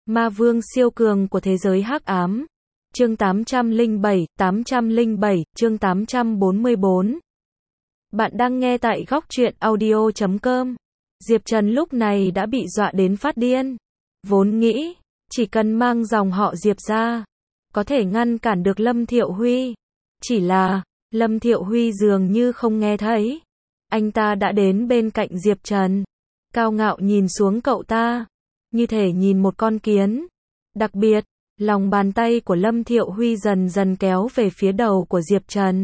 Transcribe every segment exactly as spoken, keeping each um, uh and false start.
Ma vương siêu cường của thế giới hắc ám. Chương tám trăm lẻ bảy, tám trăm lẻ bảy, chương tám trăm bốn mươi bốn. Bạn đang nghe tại góc truyện audio chấm com. Diệp Trần lúc này đã bị dọa đến phát điên. Vốn nghĩ, chỉ cần mang dòng họ Diệp ra, có thể ngăn cản được Lâm Thiệu Huy. Chỉ là, Lâm Thiệu Huy dường như không nghe thấy. Anh ta đã đến bên cạnh Diệp Trần. Cao ngạo nhìn xuống cậu ta, như thể nhìn một con kiến. Đặc biệt, lòng bàn tay của Lâm Thiệu Huy dần dần kéo về phía đầu của Diệp Trần.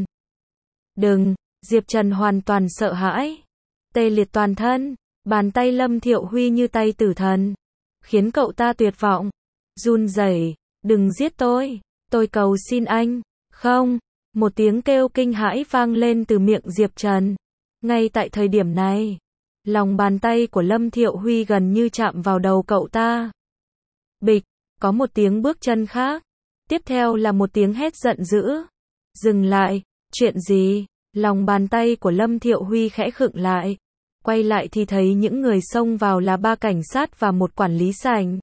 Đừng, Diệp Trần hoàn toàn sợ hãi. Tê liệt toàn thân, bàn tay Lâm Thiệu Huy như tay tử thần, khiến cậu ta tuyệt vọng, run rẩy. Đừng giết tôi, tôi cầu xin anh. Không, một tiếng kêu kinh hãi vang lên từ miệng Diệp Trần. Ngay tại thời điểm này, lòng bàn tay của Lâm Thiệu Huy gần như chạm vào đầu cậu ta. Bịch, có một tiếng bước chân khác. Tiếp theo là một tiếng hét giận dữ. Dừng lại, chuyện gì? Lòng bàn tay của Lâm Thiệu Huy khẽ khựng lại. Quay lại thì thấy những người xông vào là ba cảnh sát và một quản lý sảnh.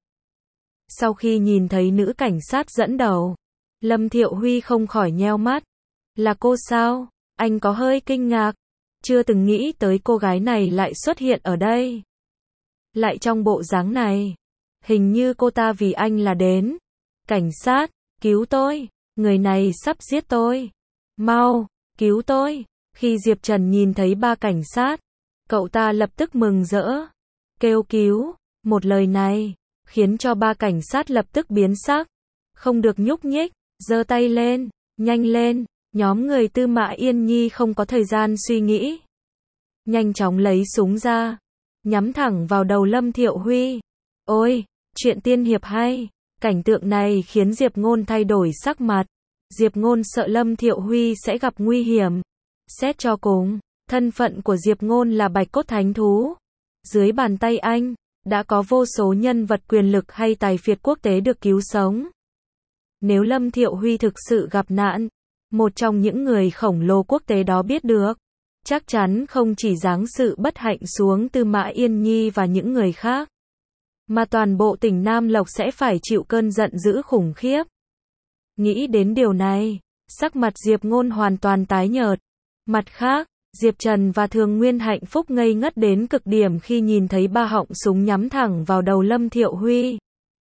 Sau khi nhìn thấy nữ cảnh sát dẫn đầu, Lâm Thiệu Huy không khỏi nheo mắt. Là cô sao? Anh có hơi kinh ngạc. Chưa từng nghĩ tới cô gái này lại xuất hiện ở đây. Lại trong bộ dáng này. Hình như cô ta vì anh là đến. Cảnh sát, cứu tôi. Người này sắp giết tôi. Mau, cứu tôi. Khi Diệp Trần nhìn thấy ba cảnh sát, cậu ta lập tức mừng rỡ. Kêu cứu. Một lời này khiến cho ba cảnh sát lập tức biến sắc. Không được nhúc nhích. Giơ tay lên. Nhanh lên. Nhóm người Tư Mã Yên Nhi không có thời gian suy nghĩ. Nhanh chóng lấy súng ra. Nhắm thẳng vào đầu Lâm Thiệu Huy. Ôi, chuyện tiên hiệp hay. Cảnh tượng này khiến Diệp Ngôn thay đổi sắc mặt. Diệp Ngôn sợ Lâm Thiệu Huy sẽ gặp nguy hiểm. Xét cho cùng, thân phận của Diệp Ngôn là Bạch Cốt Thánh Thú. Dưới bàn tay anh, đã có vô số nhân vật quyền lực hay tài phiệt quốc tế được cứu sống. Nếu Lâm Thiệu Huy thực sự gặp nạn, một trong những người khổng lồ quốc tế đó biết được, chắc chắn không chỉ giáng sự bất hạnh xuống Tư Mã Yên Nhi và những người khác, mà toàn bộ tỉnh Nam Lộc sẽ phải chịu cơn giận dữ khủng khiếp. Nghĩ đến điều này, sắc mặt Diệp Ngôn hoàn toàn tái nhợt. Mặt khác, Diệp Trần và Thường Nguyên hạnh phúc ngây ngất đến cực điểm khi nhìn thấy ba họng súng nhắm thẳng vào đầu Lâm Thiệu Huy.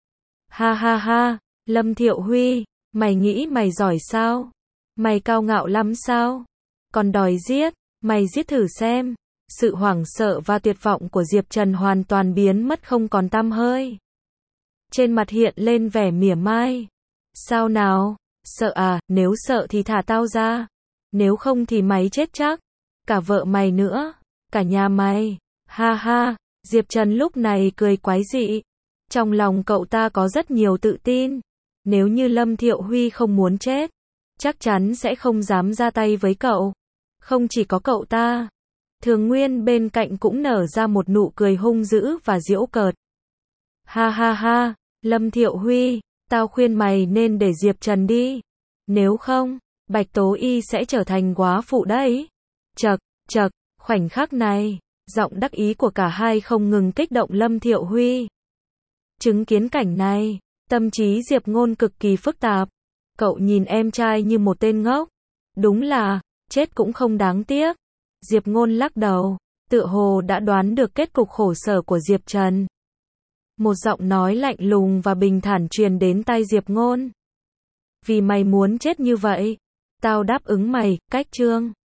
Ha ha ha, Lâm Thiệu Huy, mày nghĩ mày giỏi sao? Mày cao ngạo lắm sao? Còn đòi giết, mày giết thử xem. Sự hoảng sợ và tuyệt vọng của Diệp Trần hoàn toàn biến mất không còn tăm hơi. Trên mặt hiện lên vẻ mỉa mai. Sao nào? Sợ à? Nếu sợ thì thả tao ra. Nếu không thì mày chết chắc. Cả vợ mày nữa. Cả nhà mày. Ha ha. Diệp Trần lúc này cười quái dị. Trong lòng cậu ta có rất nhiều tự tin. Nếu như Lâm Thiệu Huy không muốn chết, chắc chắn sẽ không dám ra tay với cậu. Không chỉ có cậu ta, Thường Nguyên bên cạnh cũng nở ra một nụ cười hung dữ và giễu cợt. Ha ha ha, Lâm Thiệu Huy, tao khuyên mày nên để Diệp Trần đi. Nếu không, Bạch Tố Y sẽ trở thành góa phụ đấy. Chậc, chậc, khoảnh khắc này, giọng đắc ý của cả hai không ngừng kích động Lâm Thiệu Huy. Chứng kiến cảnh này, tâm trí Diệp Ngôn cực kỳ phức tạp. Cậu nhìn em trai như một tên ngốc. Đúng là, chết cũng không đáng tiếc. Diệp Ngôn lắc đầu, tựa hồ đã đoán được kết cục khổ sở của Diệp Trần. Một giọng nói lạnh lùng và bình thản truyền đến tai Diệp Ngôn. Vì mày muốn chết như vậy, tao đáp ứng mày, cách chương.